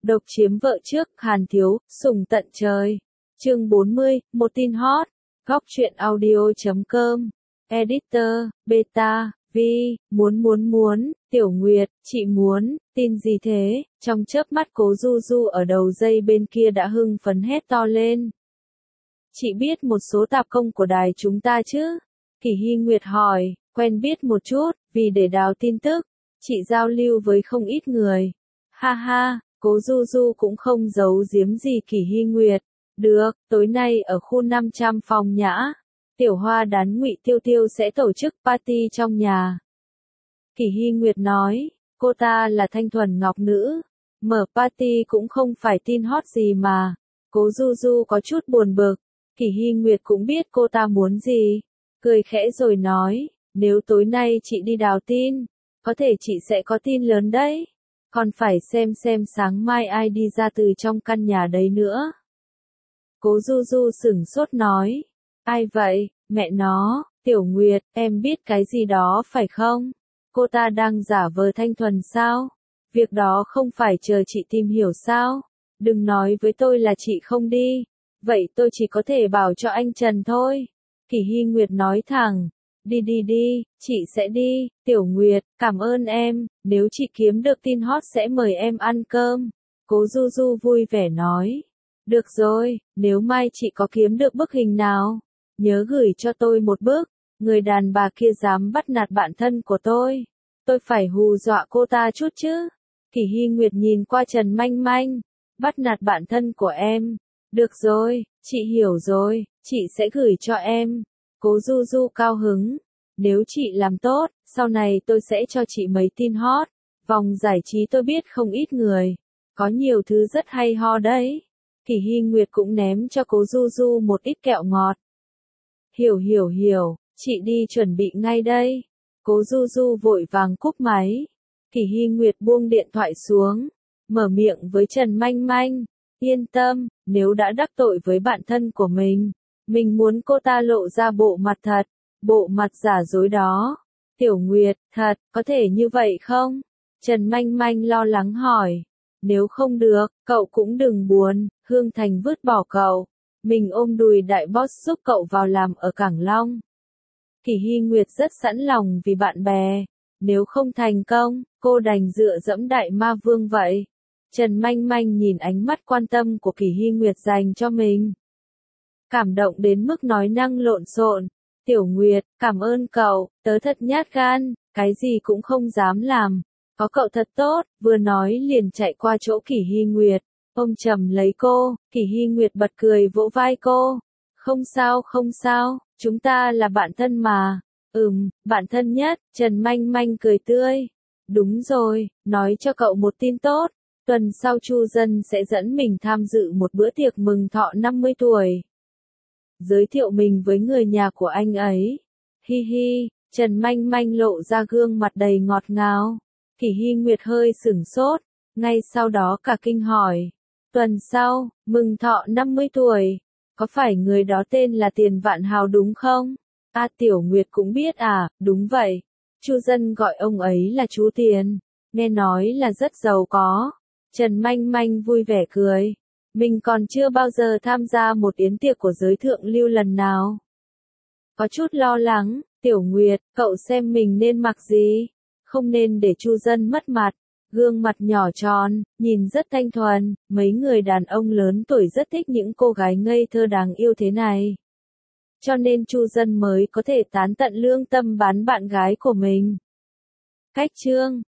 Độc chiếm vợ trước, Hàn Thiếu, sủng tận trời. Chương 40, một tin hot. Góc truyện audio.com. Editor, Beta, Vi, muốn, Tiểu Nguyệt, chị muốn, tin gì thế? Trong chớp mắt Cố Du Du ở đầu dây bên kia đã hưng phấn hét to lên. Chị biết một số tạp công của đài chúng ta chứ? Kỷ Hy Nguyệt hỏi, quen biết một chút, vì để đào tin tức, chị giao lưu với không ít người. Ha ha, Cố Du Du cũng không giấu giếm gì Kỷ Hy Nguyệt. Được, tối nay ở khu 500 phòng nhã, Tiểu Hoa đán Ngụy Tiêu Tiêu sẽ tổ chức party trong nhà. Kỷ Hy Nguyệt nói, cô ta là thanh thuần ngọc nữ, mở party cũng không phải tin hot gì mà. Cố Du Du có chút buồn bực, Kỷ Hy Nguyệt cũng biết cô ta muốn gì, cười khẽ rồi nói, nếu tối nay chị đi đào tin, có thể chị sẽ có tin lớn đấy, còn phải xem sáng mai ai đi ra từ trong căn nhà đấy nữa. Cố Du Du sửng sốt nói, ai vậy, mẹ nó, Tiểu Nguyệt, em biết cái gì đó phải không? Cô ta đang giả vờ thanh thuần sao? Việc đó không phải chờ chị tìm hiểu sao? Đừng nói với tôi là chị không đi, vậy tôi chỉ có thể bảo cho anh Trần thôi. Kỷ Hy Nguyệt nói thẳng, đi, chị sẽ đi, Tiểu Nguyệt, cảm ơn em, nếu chị kiếm được tin hot sẽ mời em ăn cơm. Cố Du Du vui vẻ nói, được rồi, nếu mai chị có kiếm được bức hình nào, nhớ gửi cho tôi một bức, người đàn bà kia dám bắt nạt bạn thân của tôi phải hù dọa cô ta chút chứ. Kỷ Hy Nguyệt nhìn qua Trần Manh Manh, bắt nạt bạn thân của em, được rồi, chị hiểu rồi, chị sẽ gửi cho em. Cố Du Du cao hứng, nếu chị làm tốt, sau này tôi sẽ cho chị mấy tin hot, vòng giải trí tôi biết không ít người, có nhiều thứ rất hay ho đấy. Kỷ Hy Nguyệt cũng ném cho Cố Du Du một ít kẹo ngọt. Hiểu, chị đi chuẩn bị ngay đây. Cố Du Du vội vàng cúp máy. Kỷ Hy Nguyệt buông điện thoại xuống, mở miệng với Trần Manh Manh, yên tâm, nếu đã đắc tội với bạn thân của mình muốn cô ta lộ ra bộ mặt thật, bộ mặt giả dối đó. Tiểu Nguyệt, thật, có thể như vậy không? Trần Manh Manh lo lắng hỏi. Nếu không được, cậu cũng đừng buồn, Hương Thành vứt bỏ cậu. Mình ôm đùi đại boss giúp cậu vào làm ở Cảng Long. Kỷ Hy Nguyệt rất sẵn lòng vì bạn bè. Nếu không thành công, cô đành dựa dẫm đại ma vương vậy. Trần Manh Manh nhìn ánh mắt quan tâm của Kỷ Hy Nguyệt dành cho mình, cảm động đến mức nói năng lộn xộn. Tiểu Nguyệt, cảm ơn cậu, tớ thật nhát gan, cái gì cũng không dám làm. Có cậu thật tốt, vừa nói liền chạy qua chỗ Kỷ Hy Nguyệt, ôm chầm lấy cô. Kỷ Hy Nguyệt bật cười vỗ vai cô. Không sao, chúng ta là bạn thân mà. Bạn thân nhất, Trần Manh Manh cười tươi. Đúng rồi, nói cho cậu một tin tốt. Tuần sau Chu Dân sẽ dẫn mình tham dự một bữa tiệc mừng thọ 50 tuổi. Giới thiệu mình với người nhà của anh ấy. Hi hi, Trần Manh Manh lộ ra gương mặt đầy ngọt ngào. Kỷ Hy Nguyệt hơi sửng sốt, ngay sau đó cả kinh hỏi. Tuần sau, mừng thọ 50 tuổi, có phải người đó tên là Tiền Vạn Hào đúng không? Tiểu Nguyệt cũng biết à, đúng vậy. Chu Dân gọi ông ấy là chú Tiền, nghe nói là rất giàu có. Trần Manh Manh vui vẻ cười. Mình còn chưa bao giờ tham gia một yến tiệc của giới thượng lưu lần nào. Có chút lo lắng, Tiểu Nguyệt, cậu xem mình nên mặc gì? Không nên để Chu Dân mất mặt. Gương mặt nhỏ tròn, nhìn rất thanh thuần, mấy người đàn ông lớn tuổi rất thích những cô gái ngây thơ đáng yêu thế này. Cho nên Chu Dân mới có thể tán tận lương tâm bán bạn gái của mình. Cách chương